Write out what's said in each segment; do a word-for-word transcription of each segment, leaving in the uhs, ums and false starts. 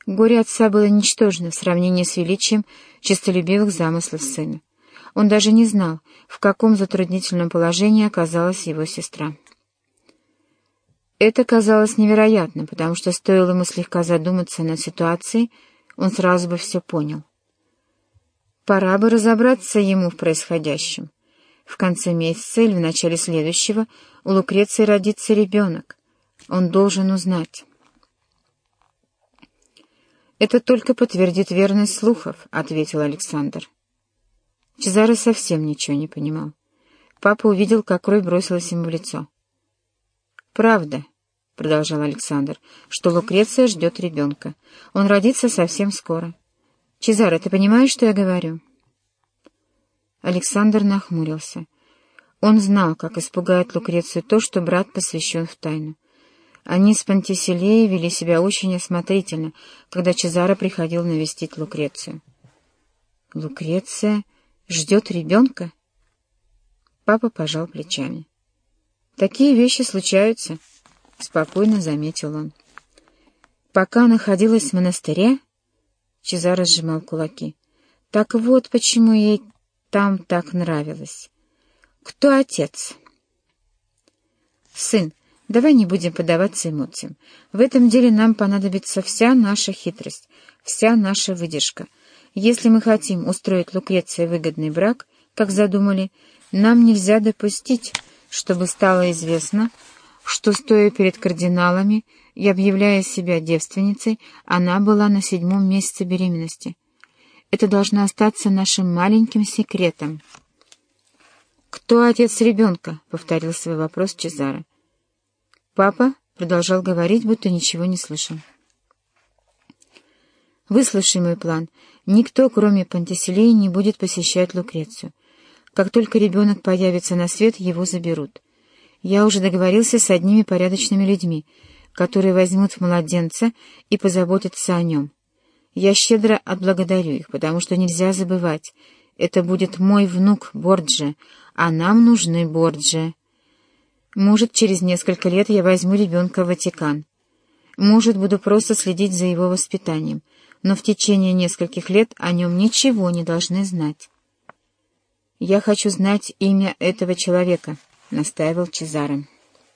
Горе отца было ничтожно в сравнении с величием честолюбивых замыслов сына. Он даже не знал, в каком затруднительном положении оказалась его сестра. Это казалось невероятным, потому что стоило ему слегка задуматься над ситуацией, он сразу бы все понял. Пора бы разобраться ему в происходящем. В конце месяца или в начале следующего у Лукреции родится ребенок. Он должен узнать. «Это только подтвердит верность слухов», — ответил Александр. Чезаре совсем ничего не понимал. Папа увидел, как кровь бросилась ему в лицо. «Правда», — продолжал Александр, — «что Лукреция ждет ребенка. Он родится совсем скоро. Чезаре, ты понимаешь, что я говорю?» Александр нахмурился. Он знал, как испугает Лукрецию то, что брат посвящен в тайну. Они с Пантиселеей вели себя очень осмотрительно, когда Чезаре приходил навестить Лукрецию. «Лукреция ждет ребенка?» Папа пожал плечами. «Такие вещи случаются», — спокойно заметил он. «Пока находилась в монастыре...» Чезаре сжимал кулаки. «Так вот почему ей там так нравилось. Кто отец?» «Сын, давай не будем поддаваться эмоциям. В этом деле нам понадобится вся наша хитрость, вся наша выдержка. Если мы хотим устроить Лукреции выгодный брак, как задумали, нам нельзя допустить, чтобы стало известно, что, стоя перед кардиналами и объявляя себя девственницей, она была на седьмом месяце беременности. Это должно остаться нашим маленьким секретом». «Кто отец ребенка?» — повторил свой вопрос Чезаре. Папа продолжал говорить, будто ничего не слышал. «Выслушай мой план. Никто, кроме Пантиселеи, не будет посещать Лукрецию. Как только ребенок появится на свет, его заберут. Я уже договорился с одними порядочными людьми, которые возьмут младенца и позаботятся о нем. Я щедро отблагодарю их, потому что нельзя забывать, это будет мой внук Борджиа, а нам нужны Борджиа. Может, через несколько лет я возьму ребенка в Ватикан. Может, буду просто следить за его воспитанием, но в течение нескольких лет о нем ничего не должны знать». «Я хочу знать имя этого человека», — настаивал Чезаре.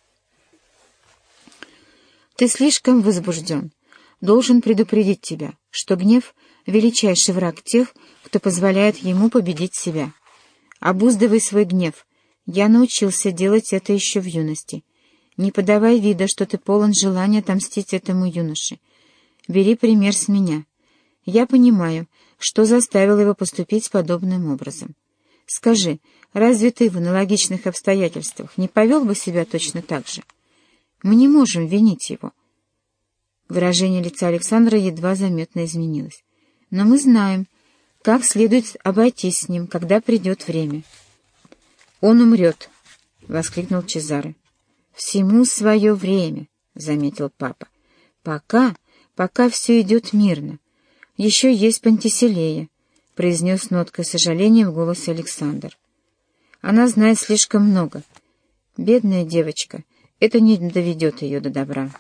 «Ты слишком возбужден. Должен предупредить тебя, что гнев — величайший враг тех, кто позволяет ему победить себя. Обуздывай свой гнев. Я научился делать это еще в юности. Не подавай вида, что ты полон желания отомстить этому юноше. Бери пример с меня. Я понимаю, что заставил его поступить подобным образом. Скажи, разве ты в аналогичных обстоятельствах не повел бы себя точно так же? Мы не можем винить его». Выражение лица Александра едва заметно изменилось. «Но мы знаем, как следует обойтись с ним, когда придет время». «Он умрет», — воскликнул Чезаре. «Всему свое время», — заметил папа. «Пока, пока все идет мирно. Еще есть Пантиселея», — произнес с ноткой сожаления в голосе Александр. «Она знает слишком много. Бедная девочка, это не доведет ее до добра».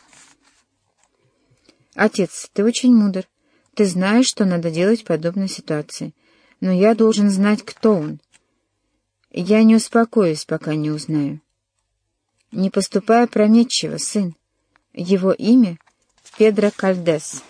«Отец, ты очень мудр. Ты знаешь, что надо делать в подобной ситуации. Но я должен знать, кто он. Я не успокоюсь, пока не узнаю». «Не поступай опрометчиво, сын. Его имя — Педро Кальдес».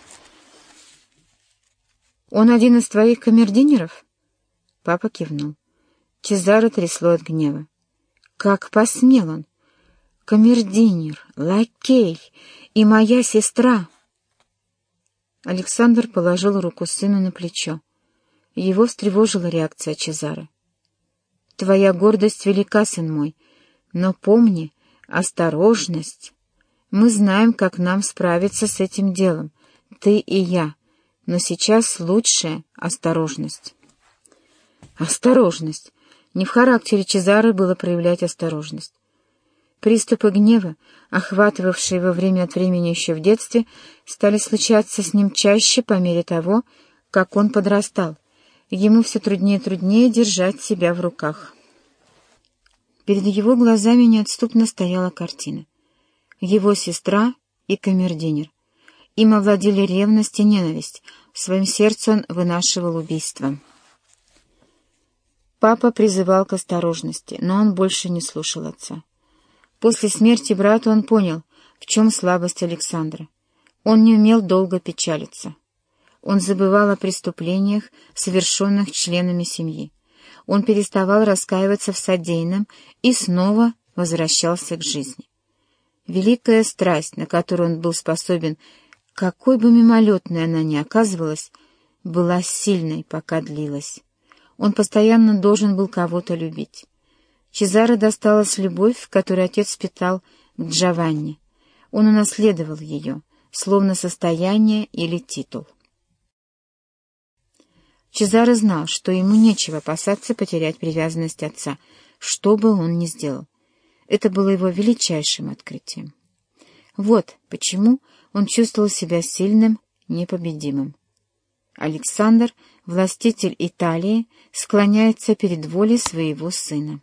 «Он один из твоих камердинеров?» Папа кивнул. Чезаре трясло от гнева. «Как посмел он! Камердинер, лакей и моя сестра!» Александр положил руку сыну на плечо. Его встревожила реакция Чезаре. «Твоя гордость велика, сын мой, но помни, осторожность. Мы знаем, как нам справиться с этим делом, ты и я, но сейчас лучшая осторожность». Осторожность! Не в характере Чезаре было проявлять осторожность. Приступы гнева, охватывавшие его время от времени еще в детстве, стали случаться с ним чаще по мере того, как он подрастал. Ему все труднее и труднее держать себя в руках. Перед его глазами неотступно стояла картина. Его сестра и камердинер. Им овладели ревность и ненависть, в своем сердце он вынашивал убийство. Папа призывал к осторожности, но он больше не слушал отца. После смерти брата он понял, в чем слабость Александра. Он не умел долго печалиться. Он забывал о преступлениях, совершенных членами семьи. Он переставал раскаиваться в содеянном и снова возвращался к жизни. Великая страсть, на которую он был способен, какой бы мимолетной она ни оказывалась, была сильной, пока длилась. Он постоянно должен был кого-то любить. Чезаре досталась любовь, которую отец питал к Джованни. Он унаследовал ее, словно состояние или титул. Чезаре знал, что ему нечего опасаться потерять привязанность отца, что бы он ни сделал. Это было его величайшим открытием. Вот почему он чувствовал себя сильным, непобедимым. Александр, властитель Италии, склоняется перед волей своего сына.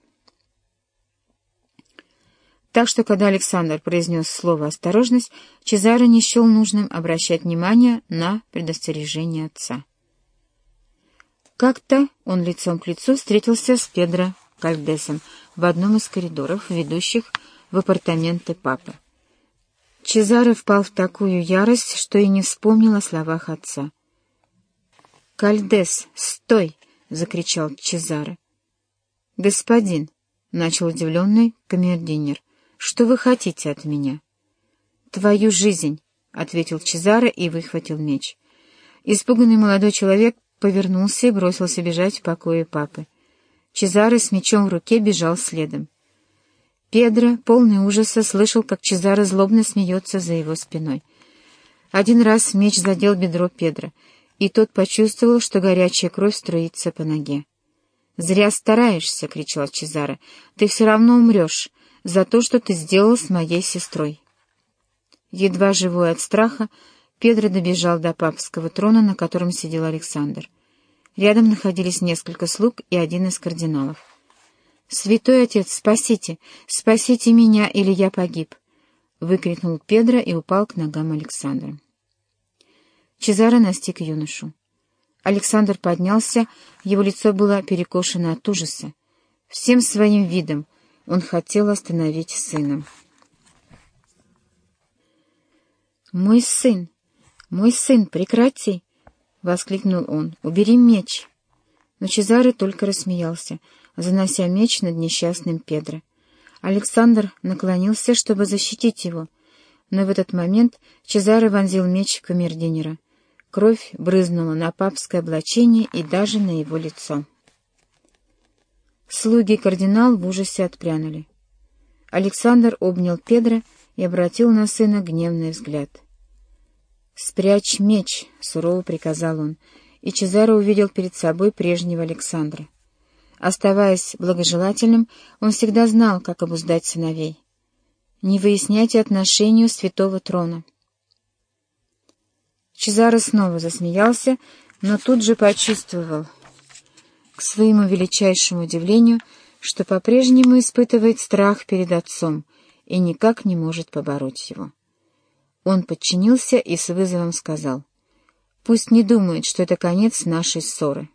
Так что, когда Александр произнес слово «осторожность», Чезаре не счел нужным обращать внимание на предостережение отца. Как-то он лицом к лицу встретился с Педро Кальдесом в одном из коридоров, ведущих в апартаменты папы. Чезаре впал в такую ярость, что и не вспомнил о словах отца. «Кальдес, стой!» — закричал Чезаре. «Господин!» — начал удивленный камердинер. «Что вы хотите от меня?» «Твою жизнь!» — ответил Чезаре и выхватил меч. Испуганный молодой человек повернулся и бросился бежать в покое папы. Чезаре с мечом в руке бежал следом. Педро, полный ужаса, слышал, как Чезаре злобно смеется за его спиной. Один раз меч задел бедро Педро, и тот почувствовал, что горячая кровь струится по ноге. «Зря стараешься!» — кричал Чезаре. «Ты все равно умрешь за то, что ты сделал с моей сестрой». Едва живой от страха, Педро добежал до папского трона, на котором сидел Александр. Рядом находились несколько слуг и один из кардиналов. «Святой отец, спасите! Спасите меня, или я погиб!» — выкрикнул Педро и упал к ногам Александра. Чезаре настиг юношу. Александр поднялся, его лицо было перекошено от ужаса. Всем своим видом он хотел остановить сына. «Мой сын! Мой сын, прекрати!» — воскликнул он. «Убери меч!» Но Чезаре только рассмеялся, занося меч над несчастным Педро. Александр наклонился, чтобы защитить его, но в этот момент Чезаре вонзил меч в камердинера. Кровь брызнула на папское облачение и даже на его лицо. Слуги и кардинал в ужасе отпрянули. Александр обнял Педро и обратил на сына гневный взгляд. «Спрячь меч!» — сурово приказал он, и Чезаре увидел перед собой прежнего Александра. Оставаясь благожелательным, он всегда знал, как обуздать сыновей. «Не выясняйте отношения у святого трона». Чезаре снова засмеялся, но тут же почувствовал, к своему величайшему удивлению, что по-прежнему испытывает страх перед отцом и никак не может побороть его. Он подчинился и с вызовом сказал: «Пусть не думает, что это конец нашей ссоры».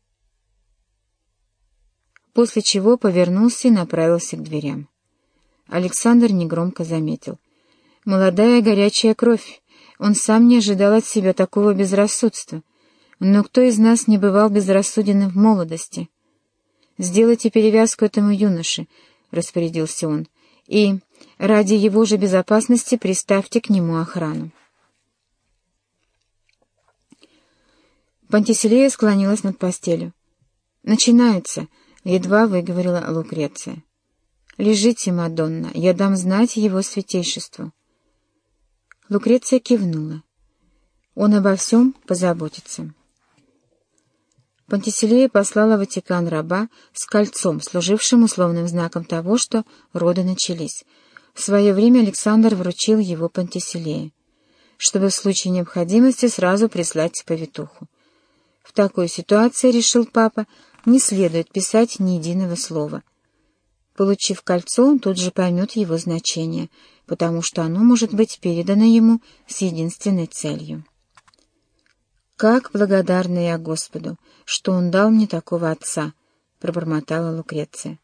После чего повернулся и направился к дверям. Александр негромко заметил: «Молодая горячая кровь. Он сам не ожидал от себя такого безрассудства. Но кто из нас не бывал безрассуден в молодости? Сделайте перевязку этому юноше», — распорядился он, — «и ради его же безопасности приставьте к нему охрану». Пантиселея склонилась над постелью. «Начинается», — едва выговорила Лукреция. «Лежите, Мадонна, я дам знать его святейшеству». Лукреция кивнула. «Он обо всем позаботится». Пантиселея послала в Ватикан раба с кольцом, служившим условным знаком того, что роды начались. В свое время Александр вручил его Пантиселее, чтобы в случае необходимости сразу прислать повитуху. В такой ситуации, решил папа, не следует писать ни единого слова. Получив кольцо, он тут же поймет его значение, потому что оно может быть передано ему с единственной целью. «Как благодарна я Господу, что Он дал мне такого отца!» — пробормотала Лукреция.